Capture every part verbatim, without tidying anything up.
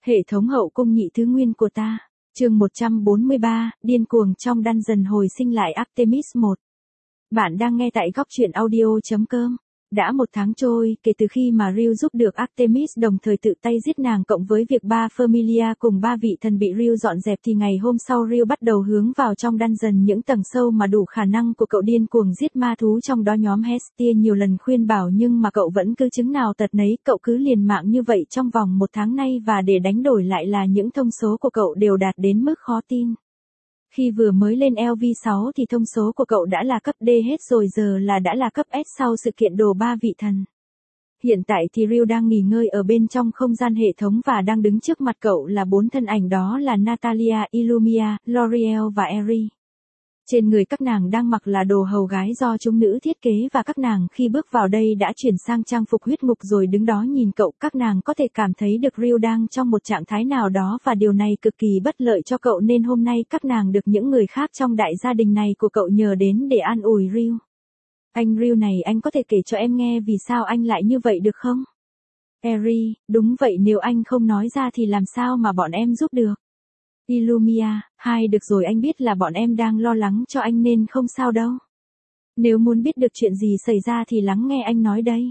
Hệ thống hậu cung nhị thứ nguyên của ta. Chương một trăm bốn mươi ba, điên cuồng trong dungeon hồi sinh lại Artemis một. Bạn đang nghe tại góc truyện audio chấm com. Đã một tháng trôi, kể từ khi mà Ryu giúp được Artemis đồng thời tự tay giết nàng cộng với việc ba Familia cùng ba vị thần bị Ryu dọn dẹp thì ngày hôm sau Ryu bắt đầu hướng vào trong dungeon những tầng sâu mà đủ khả năng của cậu điên cuồng giết ma thú trong đó nhóm Hestia nhiều lần khuyên bảo nhưng mà cậu vẫn cứ chứng nào tật nấy, cậu cứ liều mạng như vậy trong vòng một tháng nay và để đánh đổi lại là những thông số của cậu đều đạt đến mức khó tin. Khi vừa mới lên L V sáu thì thông số của cậu đã là cấp D hết rồi, giờ là đã là cấp S sau sự kiện đồ ba vị thần. Hiện tại thì Ryu đang nghỉ ngơi ở bên trong không gian hệ thống và đang đứng trước mặt cậu là bốn thân ảnh, đó là Natalia, Illumia, L'Oreal và Eri. Trên người các nàng đang mặc là đồ hầu gái do chúng nữ thiết kế và các nàng khi bước vào đây đã chuyển sang trang phục huyết ngục rồi đứng đó nhìn cậu. Các nàng có thể cảm thấy được Ryu đang trong một trạng thái nào đó và điều này cực kỳ bất lợi cho cậu nên hôm nay các nàng được những người khác trong đại gia đình này của cậu nhờ đến để an ủi Ryu. Anh Ryu này, anh có thể kể cho em nghe vì sao anh lại như vậy được không? Eri, đúng vậy, nếu anh không nói ra thì làm sao mà bọn em giúp được? Illumia, hai được rồi, anh biết là bọn em đang lo lắng cho anh nên không sao đâu. Nếu muốn biết được chuyện gì xảy ra thì lắng nghe anh nói đây.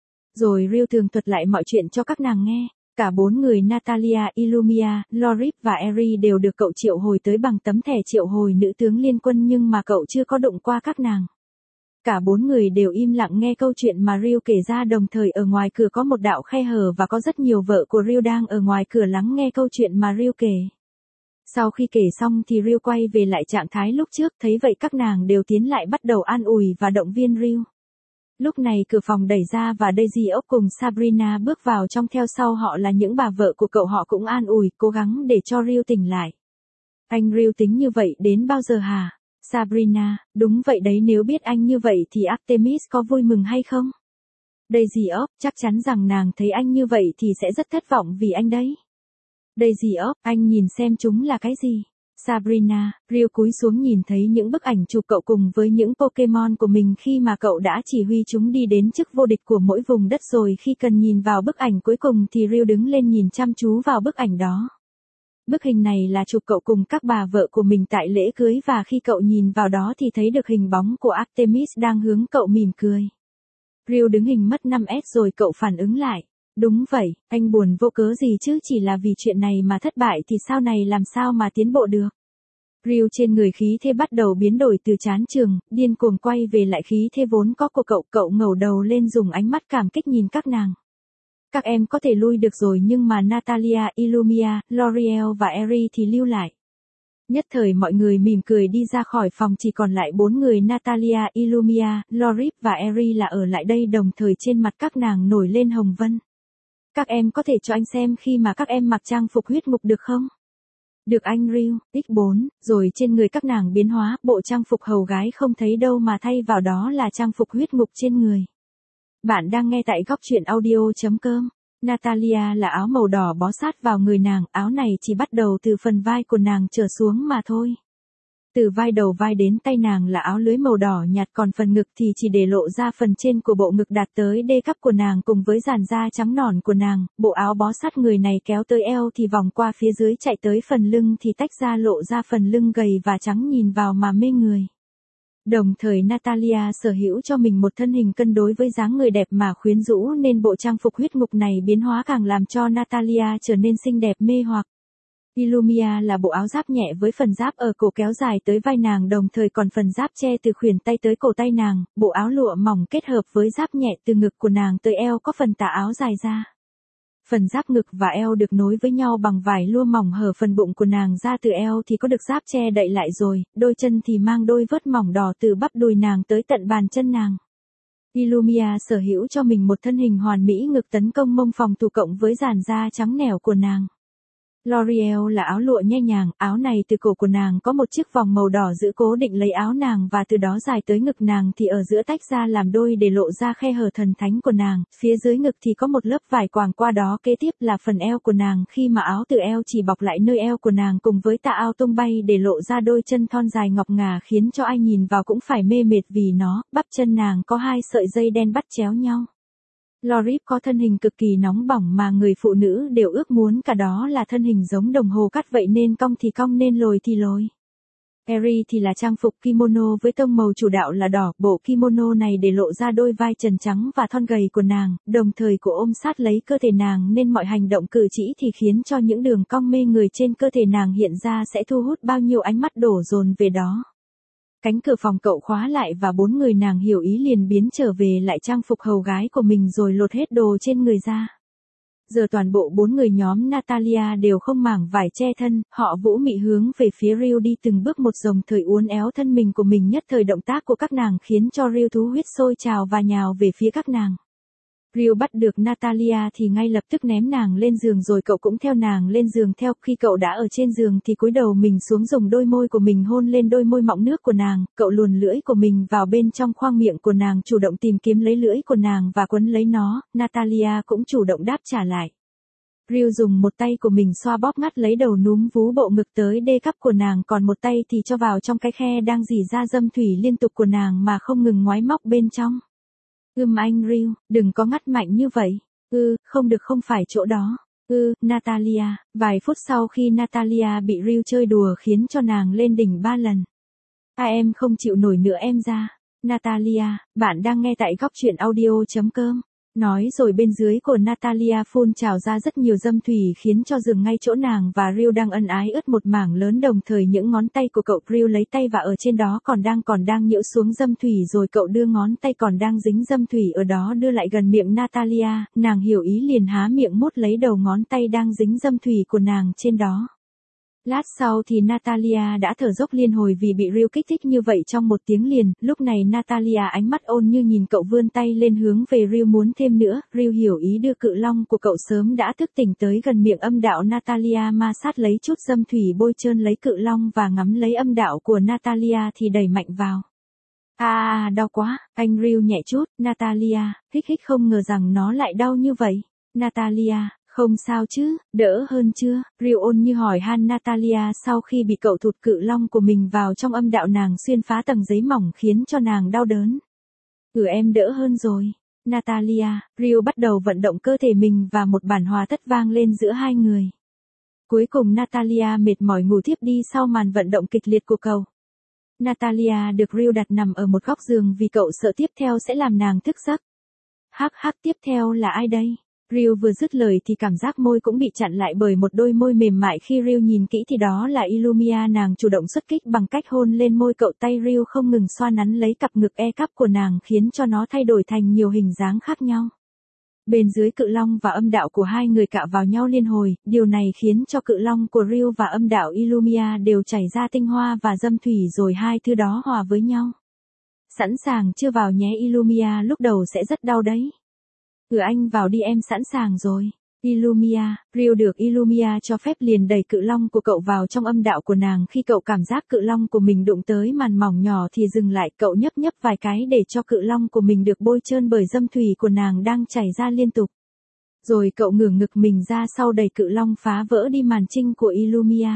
Rồi Ryu tường thuật lại mọi chuyện cho các nàng nghe. Cả bốn người Natalia, Illumia, Lorip và Eri đều được cậu triệu hồi tới bằng tấm thẻ triệu hồi nữ tướng liên quân nhưng mà cậu chưa có đụng qua các nàng. Cả bốn người đều im lặng nghe câu chuyện mà Ryu kể ra, đồng thời ở ngoài cửa có một đạo khe hở và có rất nhiều vợ của Ryu đang ở ngoài cửa lắng nghe câu chuyện mà Ryu kể. Sau khi kể xong thì Ryu quay về lại trạng thái lúc trước, thấy vậy các nàng đều tiến lại bắt đầu an ủi và động viên Ryu. Lúc này cửa phòng đẩy ra và Daisy Oak cùng Sabrina bước vào trong, theo sau họ là những bà vợ của cậu, họ cũng an ủi, cố gắng để cho Ryu tỉnh lại. Anh Ryu tính như vậy đến bao giờ hả? Sabrina, đúng vậy đấy, nếu biết anh như vậy thì Artemis có vui mừng hay không? Daisy Oak, chắc chắn rằng nàng thấy anh như vậy thì sẽ rất thất vọng vì anh đấy. Daisy Oak, anh nhìn xem chúng là cái gì? Sabrina, Ryu cúi xuống nhìn thấy những bức ảnh chụp cậu cùng với những Pokemon của mình khi mà cậu đã chỉ huy chúng đi đến chức vô địch của mỗi vùng đất rồi. Khi cần nhìn vào bức ảnh cuối cùng thì Ryu đứng lên nhìn chăm chú vào bức ảnh đó. Bức hình này là chụp cậu cùng các bà vợ của mình tại lễ cưới và khi cậu nhìn vào đó thì thấy được hình bóng của Artemis đang hướng cậu mỉm cười. Ryu đứng hình mất năm S rồi cậu phản ứng lại. Đúng vậy, anh buồn vô cớ gì chứ, chỉ là vì chuyện này mà thất bại thì sau này làm sao mà tiến bộ được. Ryu trên người khí thế bắt đầu biến đổi từ chán chường, điên cuồng quay về lại khí thế vốn có của cậu. Cậu ngẩng đầu lên dùng ánh mắt cảm kích nhìn các nàng. Các em có thể lui được rồi nhưng mà Natalia, Illumia, L'Oreal và Eri thì lưu lại. Nhất thời mọi người mỉm cười đi ra khỏi phòng, chỉ còn lại bốn người Natalia, Illumia, Lorip và Eri là ở lại đây, đồng thời trên mặt các nàng nổi lên hồng vân. Các em có thể cho anh xem khi mà các em mặc trang phục huyết ngục được không? Được anh Ryu, x bốn, rồi trên người các nàng biến hóa, bộ trang phục hầu gái không thấy đâu mà thay vào đó là trang phục huyết ngục trên người. Bạn đang nghe tại góc truyện audio chấm com. Natalia là áo màu đỏ bó sát vào người nàng, áo này chỉ bắt đầu từ phần vai của nàng trở xuống mà thôi. Từ vai đầu vai đến tay nàng là áo lưới màu đỏ nhạt, còn phần ngực thì chỉ để lộ ra phần trên của bộ ngực đạt tới D cấp của nàng cùng với làn da trắng nõn của nàng. Bộ áo bó sát người này kéo tới eo thì vòng qua phía dưới chạy tới phần lưng thì tách ra lộ ra phần lưng gầy và trắng nhìn vào mà mê người. Đồng thời Natalia sở hữu cho mình một thân hình cân đối với dáng người đẹp mà quyến rũ nên bộ trang phục huyết ngục này biến hóa càng làm cho Natalia trở nên xinh đẹp mê hoặc. Illumia là bộ áo giáp nhẹ với phần giáp ở cổ kéo dài tới vai nàng, đồng thời còn phần giáp che từ khuỷu tay tới cổ tay nàng. Bộ áo lụa mỏng kết hợp với giáp nhẹ từ ngực của nàng tới eo có phần tà áo dài ra. Phần giáp ngực và eo được nối với nhau bằng vải lụa mỏng, hở phần bụng của nàng ra từ eo thì có được giáp che đậy lại rồi, đôi chân thì mang đôi vớt mỏng đỏ từ bắp đùi nàng tới tận bàn chân nàng. Illumia sở hữu cho mình một thân hình hoàn mỹ, ngực tấn công mông phòng thủ cộng với làn da trắng nẻo của nàng. L'Oreal là áo lụa nhẹ nhàng, áo này từ cổ của nàng có một chiếc vòng màu đỏ giữ cố định lấy áo nàng và từ đó dài tới ngực nàng thì ở giữa tách ra làm đôi để lộ ra khe hở thần thánh của nàng, phía dưới ngực thì có một lớp vải quàng qua đó, kế tiếp là phần eo của nàng khi mà áo từ eo chỉ bọc lại nơi eo của nàng cùng với tà áo tung bay để lộ ra đôi chân thon dài ngọc ngà khiến cho ai nhìn vào cũng phải mê mệt vì nó, bắp chân nàng có hai sợi dây đen bắt chéo nhau. Lorip có thân hình cực kỳ nóng bỏng mà người phụ nữ đều ước muốn cả đó là thân hình giống đồng hồ cắt vậy nên cong thì cong nên lồi thì lồi. Eri thì là trang phục kimono với tông màu chủ đạo là đỏ, bộ kimono này để lộ ra đôi vai trần trắng và thon gầy của nàng, đồng thời cổ ôm sát lấy cơ thể nàng nên mọi hành động cử chỉ thì khiến cho những đường cong mê người trên cơ thể nàng hiện ra sẽ thu hút bao nhiêu ánh mắt đổ dồn về đó. Cánh cửa phòng cậu khóa lại và bốn người nàng hiểu ý liền biến trở về lại trang phục hầu gái của mình rồi lột hết đồ trên người ra. Giờ toàn bộ bốn người nhóm Natalia đều không màng vải che thân, họ vũ mị hướng về phía Ryu đi từng bước một dòng thời uốn éo thân mình của mình nhất thời động tác của các nàng khiến cho Ryu thú huyết sôi trào và nhào về phía các nàng. Ryu bắt được Natalia thì ngay lập tức ném nàng lên giường rồi cậu cũng theo nàng lên giường theo, khi cậu đã ở trên giường thì cúi đầu mình xuống dùng đôi môi của mình hôn lên đôi môi mọng nước của nàng, cậu luồn lưỡi của mình vào bên trong khoang miệng của nàng chủ động tìm kiếm lấy lưỡi của nàng và quấn lấy nó, Natalia cũng chủ động đáp trả lại. Ryu dùng một tay của mình xoa bóp ngắt lấy đầu núm vú bộ ngực tới đê cắp của nàng còn một tay thì cho vào trong cái khe đang rỉ ra dâm thủy liên tục của nàng mà không ngừng ngoái móc bên trong. Ưm anh Ryu, đừng có ngắt mạnh như vậy. Ừ, không được không phải chỗ đó. Ừ, Natalia, vài phút sau khi Natalia bị Ryu chơi đùa khiến cho nàng lên đỉnh ba lần. À em không chịu nổi nữa em ra. Natalia, bạn đang nghe tại góc truyện audio chấm com. Nói rồi bên dưới của Natalia phun trào ra rất nhiều dâm thủy khiến cho giường ngay chỗ nàng và Ryu đang ân ái ướt một mảng lớn đồng thời những ngón tay của cậu Ryu lấy tay và ở trên đó còn đang còn đang nhiễu xuống dâm thủy rồi cậu đưa ngón tay còn đang dính dâm thủy ở đó đưa lại gần miệng Natalia, nàng hiểu ý liền há miệng mút lấy đầu ngón tay đang dính dâm thủy của nàng trên đó. Lát sau thì Natalia đã thở dốc liên hồi vì bị Ryu kích thích như vậy trong một tiếng liền, lúc này Natalia ánh mắt ôn như nhìn cậu vươn tay lên hướng về Ryu muốn thêm nữa, Ryu hiểu ý đưa cự long của cậu sớm đã thức tỉnh tới gần miệng âm đạo Natalia ma sát lấy chút dâm thủy bôi trơn lấy cự long và ngắm lấy âm đạo của Natalia thì đẩy mạnh vào. À, đau quá, anh Ryu nhẹ chút, Natalia, hích hích không ngờ rằng nó lại đau như vậy, Natalia. Không sao chứ, đỡ hơn chưa? Ryu ôn như hỏi han Natalia sau khi bị cậu thụt cự long của mình vào trong âm đạo nàng xuyên phá tầng giấy mỏng khiến cho nàng đau đớn. Ừ em đỡ hơn rồi. Natalia, Ryu bắt đầu vận động cơ thể mình và một bản hòa thất vang lên giữa hai người. Cuối cùng Natalia mệt mỏi ngủ thiếp đi sau màn vận động kịch liệt của cậu. Natalia được Ryu đặt nằm ở một góc giường vì cậu sợ tiếp theo sẽ làm nàng thức giấc. Hắc hắc tiếp theo là ai đây? Ryu vừa dứt lời thì cảm giác môi cũng bị chặn lại bởi một đôi môi mềm mại khi Ryu nhìn kỹ thì đó là Illumia nàng chủ động xuất kích bằng cách hôn lên môi cậu tay Ryu không ngừng xoa nắn lấy cặp ngực e cắp của nàng khiến cho nó thay đổi thành nhiều hình dáng khác nhau. Bên dưới cự long và âm đạo của hai người cạ vào nhau liên hồi, điều này khiến cho cự long của Ryu và âm đạo Illumia đều chảy ra tinh hoa và dâm thủy rồi hai thứ đó hòa với nhau. Sẵn sàng chưa vào nhé Illumia lúc đầu sẽ rất đau đấy. Ừ anh vào đi em sẵn sàng rồi. Illumia, Ryu được Illumia cho phép liền đẩy cự long của cậu vào trong âm đạo của nàng khi cậu cảm giác cự long của mình đụng tới màn mỏng nhỏ thì dừng lại cậu nhấp nhấp vài cái để cho cự long của mình được bôi trơn bởi dâm thủy của nàng đang chảy ra liên tục. Rồi cậu ngửa ngực mình ra sau đẩy cự long phá vỡ đi màn trinh của Illumia.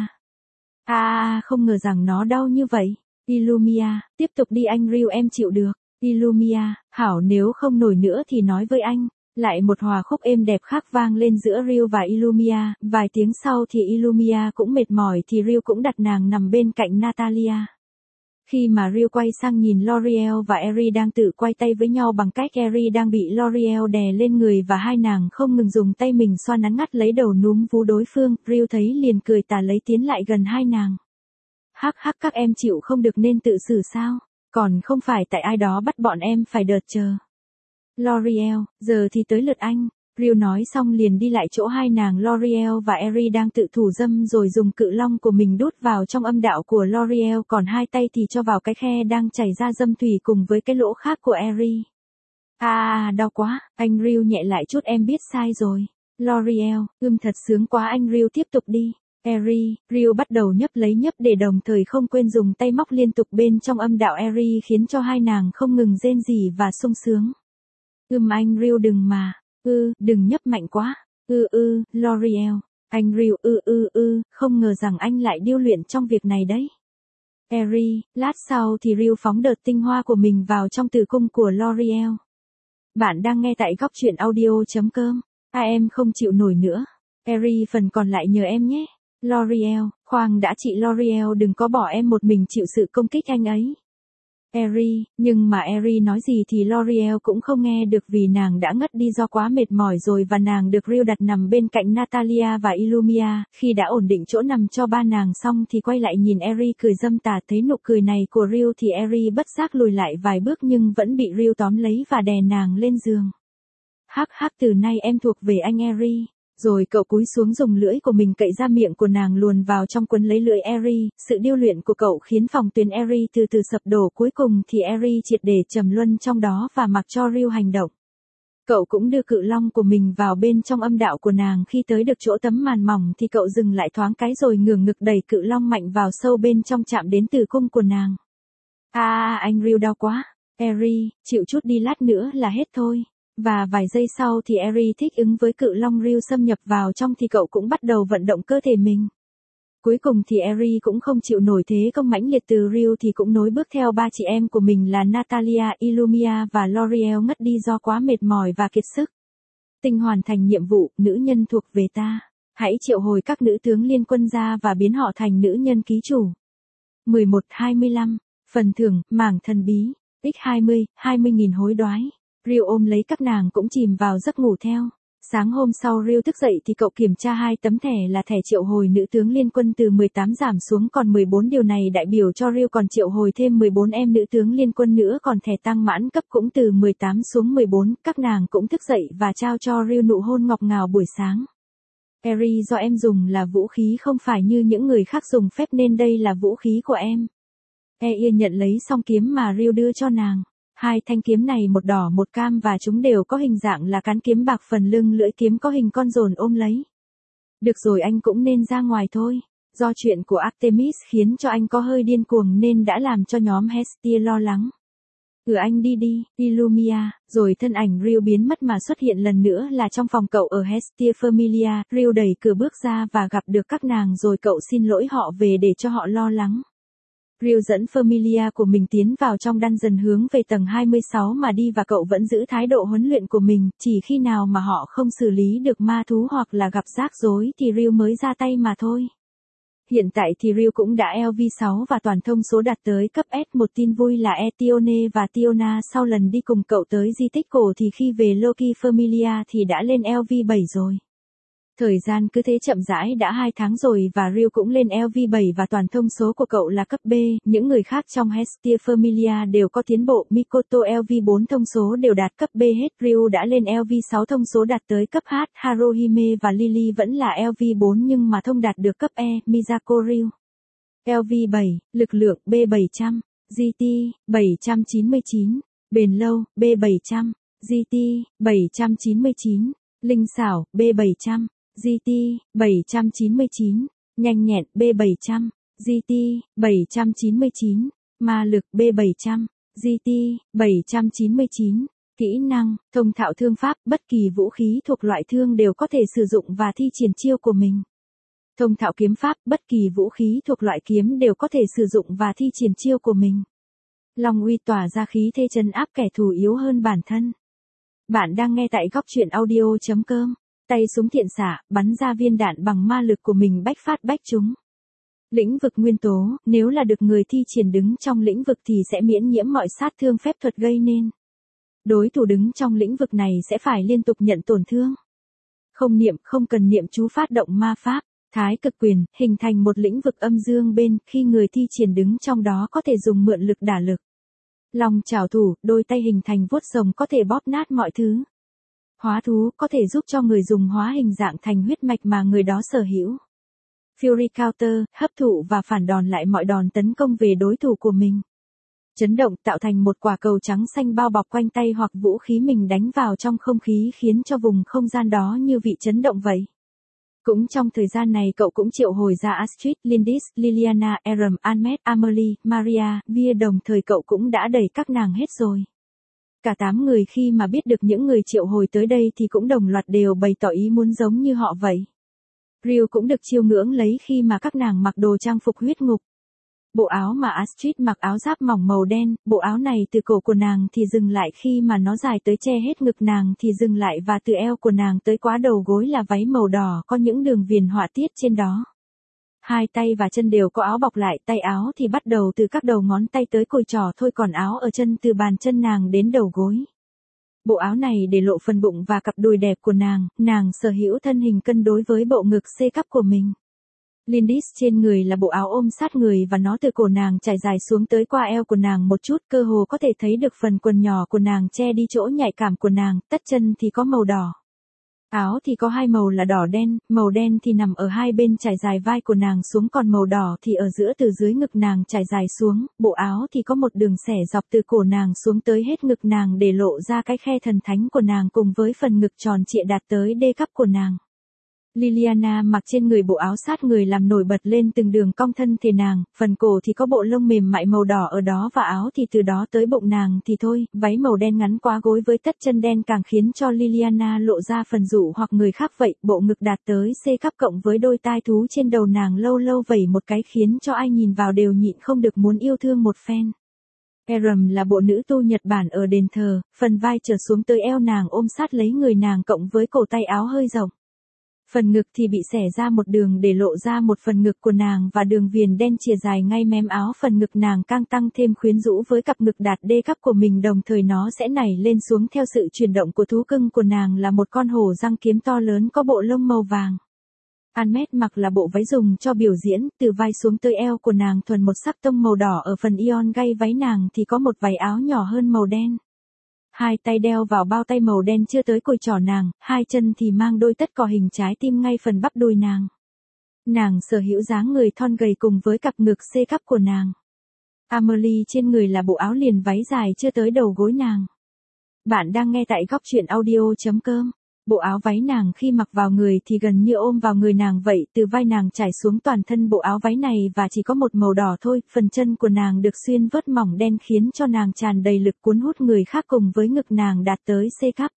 À không ngờ rằng nó đau như vậy. Illumia, tiếp tục đi anh Ryu em chịu được. Illumia, hảo nếu không nổi nữa thì nói với anh. Lại một hòa khúc êm đẹp khác vang lên giữa Ryu và Illumia, vài tiếng sau thì Illumia cũng mệt mỏi thì Ryu cũng đặt nàng nằm bên cạnh Natalia. Khi mà Ryu quay sang nhìn L'Oreal và Eri đang tự quay tay với nhau bằng cách Eri đang bị L'Oreal đè lên người và hai nàng không ngừng dùng tay mình xoa nắn ngắt lấy đầu núm vú đối phương, Ryu thấy liền cười tà lấy tiến lại gần hai nàng. Hắc hắc các em chịu không được nên tự xử sao, còn không phải tại ai đó bắt bọn em phải đợt chờ. L'Oreal, giờ thì tới lượt anh. Ryu nói xong liền đi lại chỗ hai nàng L'Oreal và Eri đang tự thủ dâm rồi dùng cự long của mình đút vào trong âm đạo của L'Oreal còn hai tay thì cho vào cái khe đang chảy ra dâm thủy cùng với cái lỗ khác của Eri. À đau quá, anh Ryu nhẹ lại chút em biết sai rồi. L'Oreal, ưm thật sướng quá anh Ryu tiếp tục đi. Eri, Ryu bắt đầu nhấp lấy nhấp để đồng thời không quên dùng tay móc liên tục bên trong âm đạo Eri khiến cho hai nàng không ngừng rên rỉ và sung sướng. Ưm anh Ryu đừng mà, ư, đừng nhấp mạnh quá, ư ư, L'Oreal, anh Ryu ư ư ư, không ngờ rằng anh lại điêu luyện trong việc này đấy. Eri, lát sau thì Ryu phóng đợt tinh hoa của mình vào trong tử cung của L'Oreal. Bạn đang nghe tại góc chuyện audio chấm com. À em không chịu nổi nữa. Eri phần còn lại nhờ em nhé. L'Oreal, khoan đã chị L'Oreal đừng có bỏ em một mình chịu sự công kích anh ấy. Eri, nhưng mà Eri nói gì thì L'Oreal cũng không nghe được vì nàng đã ngất đi do quá mệt mỏi rồi và nàng được Rio đặt nằm bên cạnh Natalia và Illumia. Khi đã ổn định chỗ nằm cho ba nàng xong thì quay lại nhìn Eri cười dâm tà, thấy nụ cười này của Rio thì Eri bất giác lùi lại vài bước nhưng vẫn bị Rio tóm lấy và đè nàng lên giường. Hắc hắc, từ nay em thuộc về anh Eri. Rồi cậu cúi xuống dùng lưỡi của mình cậy ra miệng của nàng luồn vào trong quấn lấy lưỡi Eri. Sự điêu luyện của cậu khiến phòng tuyến Eri từ từ sập đổ, cuối cùng thì Eri triệt để trầm luân trong đó và mặc cho Rio hành động. Cậu cũng đưa cự long của mình vào bên trong âm đạo của nàng. Khi tới được chỗ tấm màn mỏng thì cậu dừng lại thoáng cái rồi ngửa ngực đẩy cự long mạnh vào sâu bên trong, chạm đến tử cung của nàng. À, à anh Rio đau quá. Eri, chịu chút đi, lát nữa là hết thôi. Và vài giây sau thì Eri thích ứng với cự long Rio xâm nhập vào trong thì cậu cũng bắt đầu vận động cơ thể mình. Cuối cùng thì Eri cũng không chịu nổi thế công mãnh liệt từ Rio thì cũng nối bước theo ba chị em của mình là Natalia, Illumia và L'Oreal ngất đi do quá mệt mỏi và kiệt sức. Tinh hoàn thành nhiệm vụ, nữ nhân thuộc về ta. Hãy triệu hồi các nữ tướng liên quân ra và biến họ thành nữ nhân ký chủ. mười một hai mươi lăm. Phần thưởng, mảng thần bí. nhân hai mươi, hai mươi nghìn hối đoái. Rio ôm lấy các nàng cũng chìm vào giấc ngủ theo. Sáng hôm sau Rio thức dậy thì cậu kiểm tra hai tấm thẻ là thẻ triệu hồi nữ tướng liên quân từ mười tám giảm xuống còn mười bốn, điều này đại biểu cho Rio còn triệu hồi thêm mười bốn em nữ tướng liên quân nữa, còn thẻ tăng mãn cấp cũng từ mười tám xuống mười bốn. Các nàng cũng thức dậy và trao cho Rio nụ hôn ngọt ngào buổi sáng. Eri, do em dùng là vũ khí không phải như những người khác dùng phép nên đây là vũ khí của em. Eia nhận lấy song kiếm mà Rio đưa cho nàng. Hai thanh kiếm này một đỏ một cam và chúng đều có hình dạng là cán kiếm bạc, phần lưng lưỡi kiếm có hình con dồn ôm lấy. Được rồi, anh cũng nên ra ngoài thôi. Do chuyện của Artemis khiến cho anh có hơi điên cuồng nên đã làm cho nhóm Hestia lo lắng. Ừ anh đi đi, Illumia. Rồi thân ảnh Rio biến mất mà xuất hiện lần nữa là trong phòng cậu ở Hestia Familia. Rio đẩy cửa bước ra và gặp được các nàng rồi cậu xin lỗi họ về để cho họ lo lắng. Rio dẫn Familia của mình tiến vào trong dungeon hướng về tầng hai mươi sáu mà đi và cậu vẫn giữ thái độ huấn luyện của mình, chỉ khi nào mà họ không xử lý được ma thú hoặc là gặp rắc rối thì Rio mới ra tay mà thôi. Hiện tại thì Rio cũng đã L V sáu và toàn thông số đạt tới cấp S. Một tin vui là Etione và Tiona sau lần đi cùng cậu tới di tích cổ thì khi về Loki Familia thì đã lên L V bảy rồi. Thời gian cứ thế chậm rãi đã hai tháng rồi và Rio cũng lên L V bảy và toàn thông số của cậu là cấp B. Những người khác trong Hestia Familia đều có tiến bộ. Mikoto L V bốn thông số đều đạt cấp B hết. Rio đã lên L V sáu thông số đạt tới cấp H. Haruhime và Lily vẫn là L V bốn nhưng mà thông đạt được cấp E. Mizako Rio. L V bảy, lực lượng B bảy trăm, G T bảy trăm chín mươi chín, bền lâu B bảy trăm, G T bảy trăm chín mươi chín, linh xảo B bảy trăm. G T bảy trăm chín mươi chín, nhanh nhẹn B bảy trăm, G T bảy trăm chín mươi chín, ma lực B bảy trăm, G T bảy trăm chín mươi chín, kỹ năng, thông thạo thương pháp, bất kỳ vũ khí thuộc loại thương đều có thể sử dụng và thi triển chiêu của mình. Thông thạo kiếm pháp, bất kỳ vũ khí thuộc loại kiếm đều có thể sử dụng và thi triển chiêu của mình. Long uy tỏa ra khí thế trấn áp kẻ thù yếu hơn bản thân. Bạn đang nghe tại góc chuyện audio chấm com. Tay súng thiện xạ, bắn ra viên đạn bằng ma lực của mình bách phát bách trúng. Lĩnh vực nguyên tố, nếu là được người thi triển đứng trong lĩnh vực thì sẽ miễn nhiễm mọi sát thương phép thuật gây nên. Đối thủ đứng trong lĩnh vực này sẽ phải liên tục nhận tổn thương. Không niệm, không cần niệm chú phát động ma pháp. Thái cực quyền, hình thành một lĩnh vực âm dương bên, khi người thi triển đứng trong đó có thể dùng mượn lực đả lực. Long trảo thủ, đôi tay hình thành vuốt rồng có thể bóp nát mọi thứ. Hóa thú, có thể giúp cho người dùng hóa hình dạng thành huyết mạch mà người đó sở hữu. Fury counter, hấp thụ và phản đòn lại mọi đòn tấn công về đối thủ của mình. Chấn động, tạo thành một quả cầu trắng xanh bao bọc quanh tay hoặc vũ khí mình đánh vào trong không khí khiến cho vùng không gian đó như bị chấn động vậy. Cũng trong thời gian này cậu cũng triệu hồi ra Astrid, Lindis, Liliana, Aram, Annette, Amelie, Maria, Via, đồng thời cậu cũng đã đẩy các nàng hết rồi. Cả tám người khi mà biết được những người triệu hồi tới đây thì cũng đồng loạt đều bày tỏ ý muốn giống như họ vậy. Rio cũng được chiêu ngưỡng lấy khi mà các nàng mặc đồ trang phục huyết ngục. Bộ áo mà Astrid mặc áo giáp mỏng màu đen, bộ áo này từ cổ của nàng thì dừng lại khi mà nó dài tới che hết ngực nàng thì dừng lại và từ eo của nàng tới quá đầu gối là váy màu đỏ có những đường viền họa tiết trên đó. Hai tay và chân đều có áo bọc lại, tay áo thì bắt đầu từ các đầu ngón tay tới cùi trỏ thôi, còn áo ở chân từ bàn chân nàng đến đầu gối. Bộ áo này để lộ phần bụng và cặp đùi đẹp của nàng, nàng sở hữu thân hình cân đối với bộ ngực C cup của mình. Lindis trên người là bộ áo ôm sát người và nó từ cổ nàng trải dài xuống tới qua eo của nàng một chút, cơ hồ có thể thấy được phần quần nhỏ của nàng che đi chỗ nhạy cảm của nàng, tất chân thì có màu đỏ. Áo thì có hai màu là đỏ đen, màu đen thì nằm ở hai bên trải dài vai của nàng xuống, còn màu đỏ thì ở giữa từ dưới ngực nàng trải dài xuống, bộ áo thì có một đường xẻ dọc từ cổ nàng xuống tới hết ngực nàng để lộ ra cái khe thần thánh của nàng cùng với phần ngực tròn trịa đạt tới D cup của nàng. Liliana mặc trên người bộ áo sát người làm nổi bật lên từng đường cong thân thể nàng, phần cổ thì có bộ lông mềm mại màu đỏ ở đó và áo thì từ đó tới bụng nàng thì thôi, váy màu đen ngắn quá gối với tất chân đen càng khiến cho Liliana lộ ra phần dụ hoặc người khác vậy, bộ ngực đạt tới C cup cộng với đôi tai thú trên đầu nàng lâu lâu vẩy một cái khiến cho ai nhìn vào đều nhịn không được muốn yêu thương một phen. Erum là bộ nữ tu Nhật Bản ở đền thờ, phần vai trở xuống tới eo nàng ôm sát lấy người nàng cộng với cổ tay áo hơi rộng. Phần ngực thì bị xẻ ra một đường để lộ ra một phần ngực của nàng và đường viền đen chìa dài ngay mém áo, phần ngực nàng càng tăng thêm quyến rũ với cặp ngực đạt D cup của mình, đồng thời nó sẽ nảy lên xuống theo sự chuyển động của thú cưng của nàng là một con hổ răng kiếm to lớn có bộ lông màu vàng. Annette mặc là bộ váy dùng cho biểu diễn, từ vai xuống tới eo của nàng thuần một sắc tông màu đỏ, ở phần ion gay váy nàng thì có một váy áo nhỏ hơn màu đen. Hai tay đeo vào bao tay màu đen chưa tới cùi trỏ nàng, hai chân thì mang đôi tất cò hình trái tim ngay phần bắp đùi nàng. Nàng sở hữu dáng người thon gầy cùng với cặp ngực C cup của nàng. Amelie trên người là bộ áo liền váy dài chưa tới đầu gối nàng. Bạn đang nghe tại góc truyện audio chấm com. Bộ áo váy nàng khi mặc vào người thì gần như ôm vào người nàng vậy, từ vai nàng trải xuống toàn thân bộ áo váy này và chỉ có một màu đỏ thôi, phần chân của nàng được xuyên vớt mỏng đen khiến cho nàng tràn đầy lực cuốn hút người khác cùng với ngực nàng đạt tới C cup.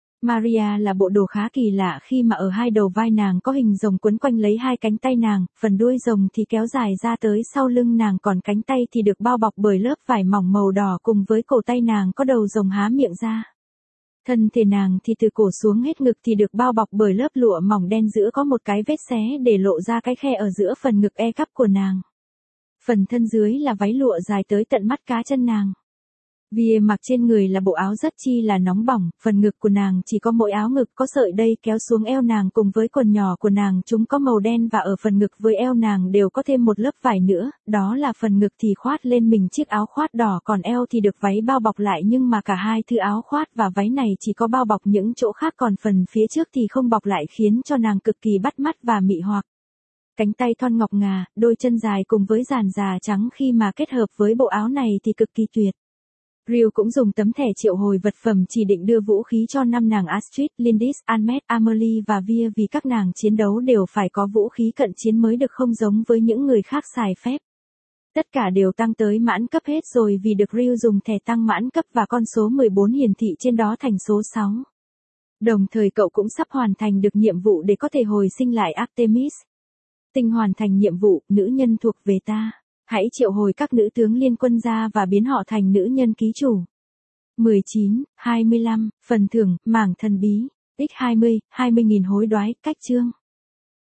Maria là bộ đồ khá kỳ lạ khi mà ở hai đầu vai nàng có hình rồng quấn quanh lấy hai cánh tay nàng, phần đuôi rồng thì kéo dài ra tới sau lưng nàng, còn cánh tay thì được bao bọc bởi lớp vải mỏng màu đỏ cùng với cổ tay nàng có đầu rồng há miệng ra. Thân thể nàng thì từ cổ xuống hết ngực thì được bao bọc bởi lớp lụa mỏng đen, giữa có một cái vết xé để lộ ra cái khe ở giữa phần ngực E cup của nàng. Phần thân dưới là váy lụa dài tới tận mắt cá chân nàng. Vì mặc trên người là bộ áo rất chi là nóng bỏng, phần ngực của nàng chỉ có mỗi áo ngực có sợi dây kéo xuống eo nàng cùng với quần nhỏ của nàng chúng có màu đen, và ở phần ngực với eo nàng đều có thêm một lớp vải nữa, đó là phần ngực thì khoát lên mình chiếc áo khoát đỏ, còn eo thì được váy bao bọc lại, nhưng mà cả hai thứ áo khoát và váy này chỉ có bao bọc những chỗ khác, còn phần phía trước thì không bọc lại khiến cho nàng cực kỳ bắt mắt và mị hoặc. Cánh tay thon ngọc ngà, đôi chân dài cùng với dàn già trắng khi mà kết hợp với bộ áo này thì cực kỳ tuyệt. Rio cũng dùng tấm thẻ triệu hồi vật phẩm chỉ định đưa vũ khí cho năm nàng Astrid, Lindis, Annette, Amelie và Via, vì các nàng chiến đấu đều phải có vũ khí cận chiến mới được, không giống với những người khác xài phép. Tất cả đều tăng tới mãn cấp hết rồi vì được Rio dùng thẻ tăng mãn cấp và con số mười bốn hiển thị trên đó thành số sáu. Đồng thời cậu cũng sắp hoàn thành được nhiệm vụ để có thể hồi sinh lại Artemis. Tinh hoàn thành nhiệm vụ, nữ nhân thuộc về ta. Hãy triệu hồi các nữ tướng liên quân ra và biến họ thành nữ nhân ký chủ. mười chín, hai mươi lăm, phần thưởng, mảng thần bí, x hai mươi, hai mươi nghìn hối đoái, cách chương.